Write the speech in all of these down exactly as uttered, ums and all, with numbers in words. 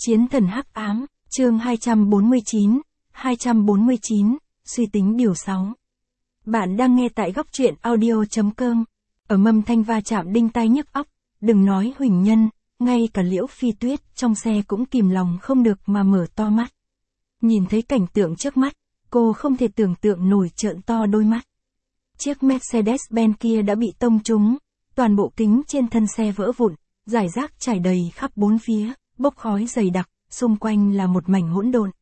Chiến thần hắc ám, chương hai trăm bốn mươi chín, hai trăm bốn mươi chín, suy tính điều sáu. Bạn đang nghe tại góc truyện audio.com. Ở mâm thanh va chạm đinh tai nhức óc, đừng nói Huỳnh Nhân, ngay cả Liễu Phi Tuyết trong xe cũng kìm lòng không được mà mở to mắt. Nhìn thấy cảnh tượng trước mắt, cô không thể tưởng tượng nổi trợn to đôi mắt. Chiếc Mercedes-Benz kia đã bị tông trúng, toàn bộ kính trên thân xe vỡ vụn, rải rác trải đầy khắp bốn phía, bốc khói dày đặc, xung quanh là một mảnh hỗn độn.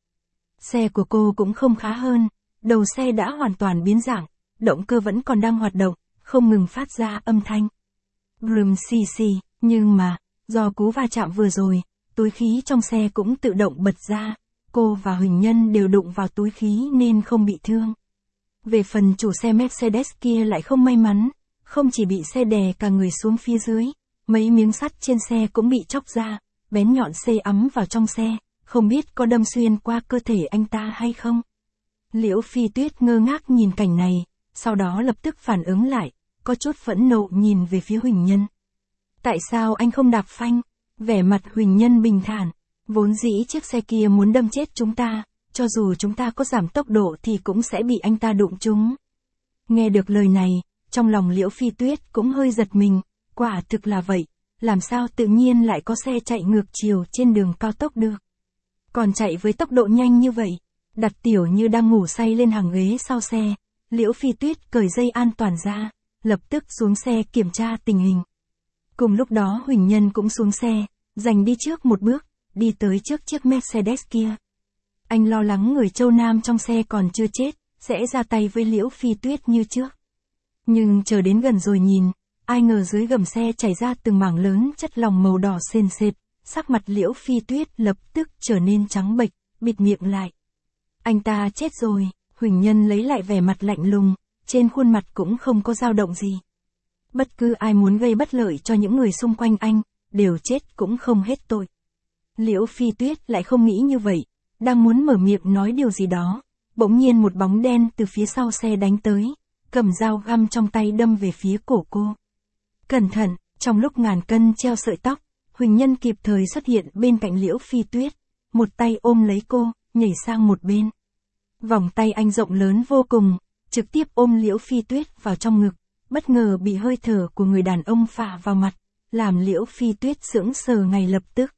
Xe của cô cũng không khá hơn, đầu xe đã hoàn toàn biến dạng, động cơ vẫn còn đang hoạt động, không ngừng phát ra âm thanh. Brum xì xì, nhưng mà, do cú va chạm vừa rồi, túi khí trong xe cũng tự động bật ra, cô và Huỳnh Nhân đều đụng vào túi khí nên không bị thương. Về phần chủ xe Mercedes kia lại không may mắn, không chỉ bị xe đè cả người xuống phía dưới, mấy miếng sắt trên xe cũng bị chóc ra, bén nhọn xê ấm vào trong xe, không biết có đâm xuyên qua cơ thể anh ta hay không. Liễu Phi Tuyết ngơ ngác nhìn cảnh này, sau đó lập tức phản ứng lại, có chút phẫn nộ nhìn về phía Huỳnh Nhân. Tại sao anh không đạp phanh? Vẻ mặt Huỳnh Nhân bình thản, vốn dĩ chiếc xe kia muốn đâm chết chúng ta, cho dù chúng ta có giảm tốc độ thì cũng sẽ bị anh ta đụng trúng. Nghe được lời này, trong lòng Liễu Phi Tuyết cũng hơi giật mình, quả thực là vậy, làm sao tự nhiên lại có xe chạy ngược chiều trên đường cao tốc được. Còn chạy với tốc độ nhanh như vậy, đặt Tiểu Như đang ngủ say lên hàng ghế sau xe, Liễu Phi Tuyết cởi dây an toàn ra, lập tức xuống xe kiểm tra tình hình. Cùng lúc đó Huỳnh Nhân cũng xuống xe, giành đi trước một bước, đi tới trước chiếc Mercedes kia. Anh lo lắng người Châu Nam trong xe còn chưa chết, sẽ ra tay với Liễu Phi Tuyết như trước. Nhưng chờ đến gần rồi nhìn, ai ngờ dưới gầm xe chảy ra từng mảng lớn chất lỏng màu đỏ sền sệt, sắc mặt Liễu Phi Tuyết lập tức trở nên trắng bệch, bịt miệng lại. Anh ta chết rồi, Huỳnh Nhân lấy lại vẻ mặt lạnh lùng, trên khuôn mặt cũng không có dao động gì. Bất cứ ai muốn gây bất lợi cho những người xung quanh anh, đều chết cũng không hết tội. Liễu Phi Tuyết lại không nghĩ như vậy, đang muốn mở miệng nói điều gì đó, bỗng nhiên một bóng đen từ phía sau xe đánh tới, cầm dao găm trong tay đâm về phía cổ cô. Cẩn thận, trong lúc ngàn cân treo sợi tóc, Huỳnh Nhân kịp thời xuất hiện bên cạnh Liễu Phi Tuyết, một tay ôm lấy cô, nhảy sang một bên. Vòng tay anh rộng lớn vô cùng, trực tiếp ôm Liễu Phi Tuyết vào trong ngực, bất ngờ bị hơi thở của người đàn ông phả vào mặt, làm Liễu Phi Tuyết sững sờ ngay lập tức.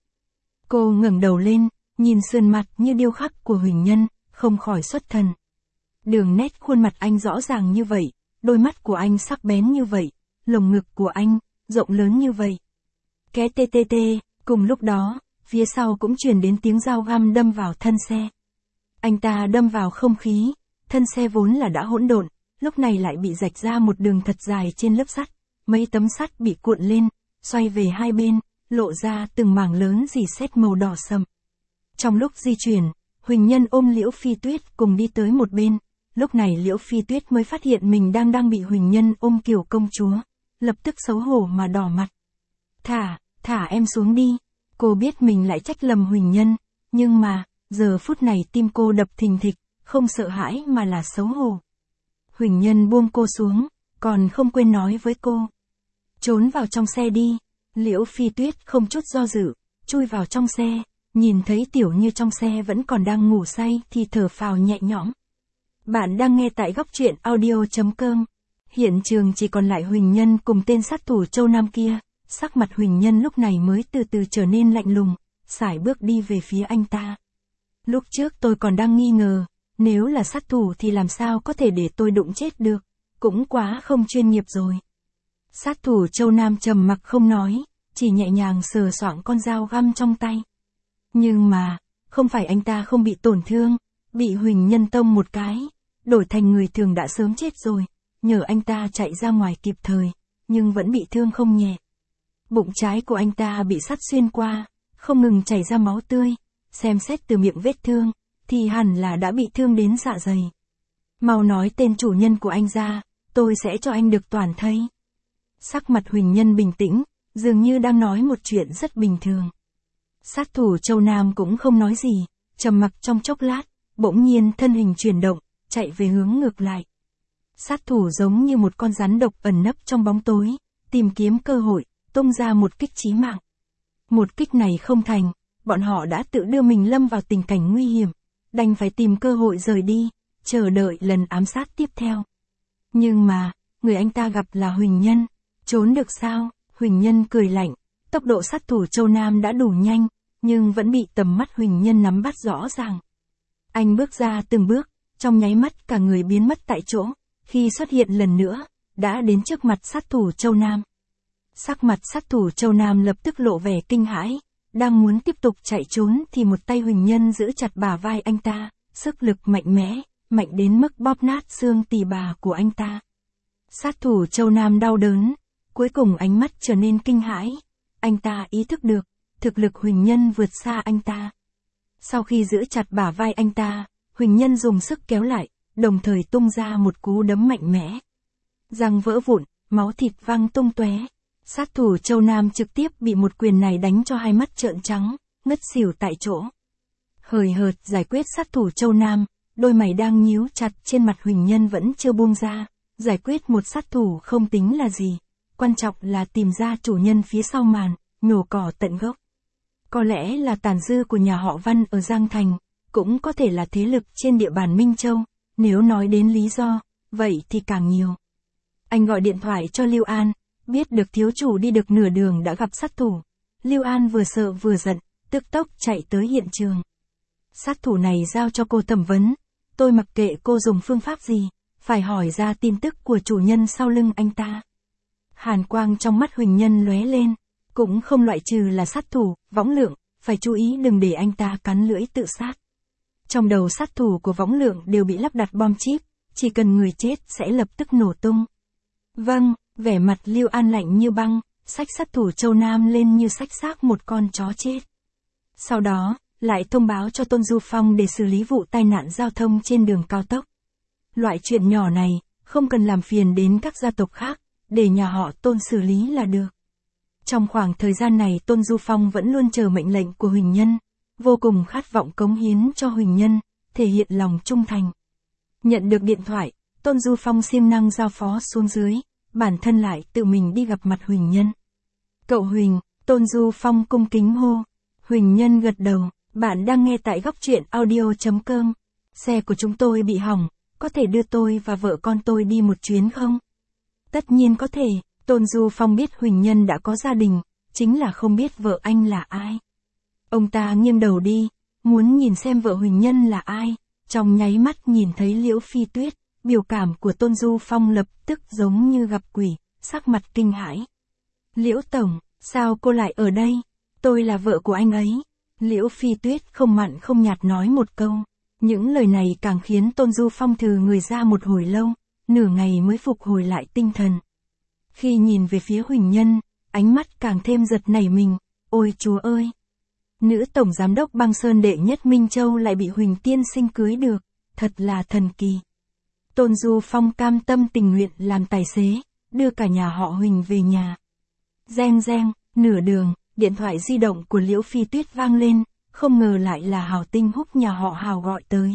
Cô ngẩng đầu lên, nhìn sườn mặt như điêu khắc của Huỳnh Nhân, không khỏi xuất thần. Đường nét khuôn mặt anh rõ ràng như vậy, đôi mắt của anh sắc bén như vậy, lồng ngực của anh, rộng lớn như vậy. Ké tê tê tê, cùng lúc đó, phía sau cũng truyền đến tiếng dao găm đâm vào thân xe. Anh ta đâm vào không khí, thân xe vốn là đã hỗn độn, lúc này lại bị rạch ra một đường thật dài trên lớp sắt, mấy tấm sắt bị cuộn lên, xoay về hai bên, lộ ra từng mảng lớn rỉ sét màu đỏ sậm. Trong lúc di chuyển, Huỳnh Nhân ôm Liễu Phi Tuyết cùng đi tới một bên, lúc này Liễu Phi Tuyết mới phát hiện mình đang đang bị Huỳnh Nhân ôm kiểu công chúa, lập tức xấu hổ mà đỏ mặt. Thả, thả em xuống đi, cô biết mình lại trách lầm Huỳnh Nhân, nhưng mà, giờ phút này tim cô đập thình thịch, không sợ hãi mà là xấu hổ. Huỳnh Nhân buông cô xuống, còn không quên nói với cô. Trốn vào trong xe đi, Liễu Phi Tuyết không chút do dự, chui vào trong xe, nhìn thấy Tiểu Như trong xe vẫn còn đang ngủ say thì thở phào nhẹ nhõm. Bạn đang nghe tại góc truyện audio.com. Hiện trường chỉ còn lại Huỳnh Nhân cùng tên sát thủ Châu Nam kia, sắc mặt Huỳnh Nhân lúc này mới từ từ trở nên lạnh lùng, sải bước đi về phía anh ta. Lúc trước tôi còn đang nghi ngờ, nếu là sát thủ thì làm sao có thể để tôi đụng chết được, cũng quá không chuyên nghiệp rồi. Sát thủ Châu Nam trầm mặc không nói, chỉ nhẹ nhàng sờ soạng con dao găm trong tay. Nhưng mà, không phải anh ta không bị tổn thương, bị Huỳnh Nhân tông một cái, đổi thành người thường đã sớm chết rồi, nhờ anh ta chạy ra ngoài kịp thời, nhưng vẫn bị thương không nhẹ. Bụng trái của anh ta bị sắt xuyên qua, không ngừng chảy ra máu tươi, xem xét từ miệng vết thương, thì hẳn là đã bị thương đến dạ dày. Mau nói tên chủ nhân của anh ra, tôi sẽ cho anh được toàn thây. Sắc mặt Huỳnh Nhân bình tĩnh, dường như đang nói một chuyện rất bình thường. Sát thủ Châu Nam cũng không nói gì, trầm mặc trong chốc lát, bỗng nhiên thân hình chuyển động, chạy về hướng ngược lại. Sát thủ giống như một con rắn độc ẩn nấp trong bóng tối, tìm kiếm cơ hội, tung ra một kích chí mạng. Một kích này không thành, bọn họ đã tự đưa mình lâm vào tình cảnh nguy hiểm, đành phải tìm cơ hội rời đi, chờ đợi lần ám sát tiếp theo. Nhưng mà, người anh ta gặp là Huỳnh Nhân, trốn được sao? Huỳnh Nhân cười lạnh, tốc độ sát thủ Châu Nam đã đủ nhanh, nhưng vẫn bị tầm mắt Huỳnh Nhân nắm bắt rõ ràng. Anh bước ra từng bước, trong nháy mắt cả người biến mất tại chỗ, khi xuất hiện lần nữa, đã đến trước mặt sát thủ Châu Nam. Sắc mặt sát thủ Châu Nam lập tức lộ vẻ kinh hãi, đang muốn tiếp tục chạy trốn thì một tay Huỳnh Nhân giữ chặt bả vai anh ta, sức lực mạnh mẽ, mạnh đến mức bóp nát xương tỳ bà của anh ta. Sát thủ Châu Nam đau đớn, cuối cùng ánh mắt trở nên kinh hãi, anh ta ý thức được, thực lực Huỳnh Nhân vượt xa anh ta. Sau khi giữ chặt bả vai anh ta, Huỳnh Nhân dùng sức kéo lại, đồng thời tung ra một cú đấm mạnh mẽ. Răng vỡ vụn, máu thịt văng tung tóe. Sát thủ Châu Nam trực tiếp bị một quyền này đánh cho hai mắt trợn trắng, ngất xỉu tại chỗ. Hời hợt giải quyết sát thủ Châu Nam, đôi mày đang nhíu chặt trên mặt Huỳnh Nhân vẫn chưa buông ra. Giải quyết một sát thủ không tính là gì, quan trọng là tìm ra chủ nhân phía sau màn, nhổ cỏ tận gốc. Có lẽ là tàn dư của nhà họ Văn ở Giang Thành, cũng có thể là thế lực trên địa bàn Minh Châu, nếu nói đến lý do, vậy thì càng nhiều. Anh gọi điện thoại cho Lưu An, biết được thiếu chủ đi được nửa đường đã gặp sát thủ. Lưu An vừa sợ vừa giận, tức tốc chạy tới hiện trường. Sát thủ này giao cho cô thẩm vấn, tôi mặc kệ cô dùng phương pháp gì, phải hỏi ra tin tức của chủ nhân sau lưng anh ta. Hàn quang trong mắt Huỳnh Nhân lóe lên, cũng không loại trừ là sát thủ, Võng Lượng, phải chú ý đừng để anh ta cắn lưỡi tự sát. Trong đầu sát thủ của Võng Lượng đều bị lắp đặt bom chip, chỉ cần người chết sẽ lập tức nổ tung. Vâng, vẻ mặt Lưu An lạnh như băng, xách sát thủ Châu Nam lên như xách xác một con chó chết. Sau đó, lại thông báo cho Tôn Du Phong để xử lý vụ tai nạn giao thông trên đường cao tốc. Loại chuyện nhỏ này, không cần làm phiền đến các gia tộc khác, để nhà họ Tôn xử lý là được. Trong khoảng thời gian này Tôn Du Phong vẫn luôn chờ mệnh lệnh của Huỳnh Nhân, vô cùng khát vọng cống hiến cho Huỳnh Nhân, thể hiện lòng trung thành. Nhận được điện thoại, Tôn Du Phong siêng năng giao phó xuống dưới, bản thân lại tự mình đi gặp mặt Huỳnh Nhân. Cậu Huỳnh, Tôn Du Phong cung kính hô. Huỳnh Nhân gật đầu, bạn đang nghe tại góc truyện audio chấm com. Xe của chúng tôi bị hỏng, có thể đưa tôi và vợ con tôi đi một chuyến không? Tất nhiên có thể, Tôn Du Phong biết Huỳnh Nhân đã có gia đình, chính là không biết vợ anh là ai. Ông ta nghiêng đầu đi, muốn nhìn xem vợ Huỳnh Nhân là ai, trong nháy mắt nhìn thấy Liễu Phi Tuyết, biểu cảm của Tôn Du Phong lập tức giống như gặp quỷ, sắc mặt kinh hãi. Liễu Tổng, sao cô lại ở đây? Tôi là vợ của anh ấy. Liễu Phi Tuyết không mặn không nhạt nói một câu. Những lời này càng khiến Tôn Du Phong thừ người ra một hồi lâu, nửa ngày mới phục hồi lại tinh thần. Khi nhìn về phía Huỳnh Nhân, ánh mắt càng thêm giật nảy mình, ôi chúa ơi! Nữ tổng giám đốc băng sơn đệ nhất Minh Châu lại bị Huỳnh tiên sinh cưới được, thật là thần kỳ. Tôn Du Phong cam tâm tình nguyện làm tài xế, đưa cả nhà họ Huỳnh về nhà. Reng reng, nửa đường, điện thoại di động của Liễu Phi Tuyết vang lên, không ngờ lại là Hào Tinh Húc nhà họ Hào gọi tới.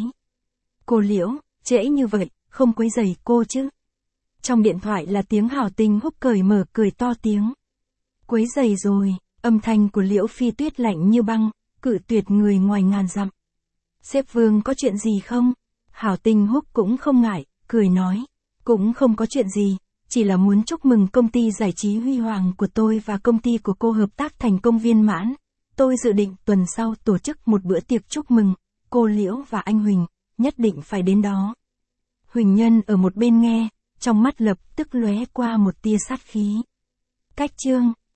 Cô Liễu, trễ như vậy, không quấy rầy cô chứ? Trong điện thoại là tiếng Hào Tinh Húc cởi mở cười to tiếng. Quấy rầy rồi, âm thanh của Liễu Phi Tuyết lạnh như băng, cự tuyệt người ngoài ngàn dặm. Sếp Vương có chuyện gì không? Hào Tinh Húc cũng không ngại, cười nói. Cũng không có chuyện gì, chỉ là muốn chúc mừng công ty giải trí huy hoàng của tôi và công ty của cô hợp tác thành công viên mãn. Tôi dự định tuần sau tổ chức một bữa tiệc chúc mừng, cô Liễu và anh Huỳnh, nhất định phải đến đó. Huỳnh Nhân ở một bên nghe, trong mắt lập tức lóe qua một tia sát khí. Cách chương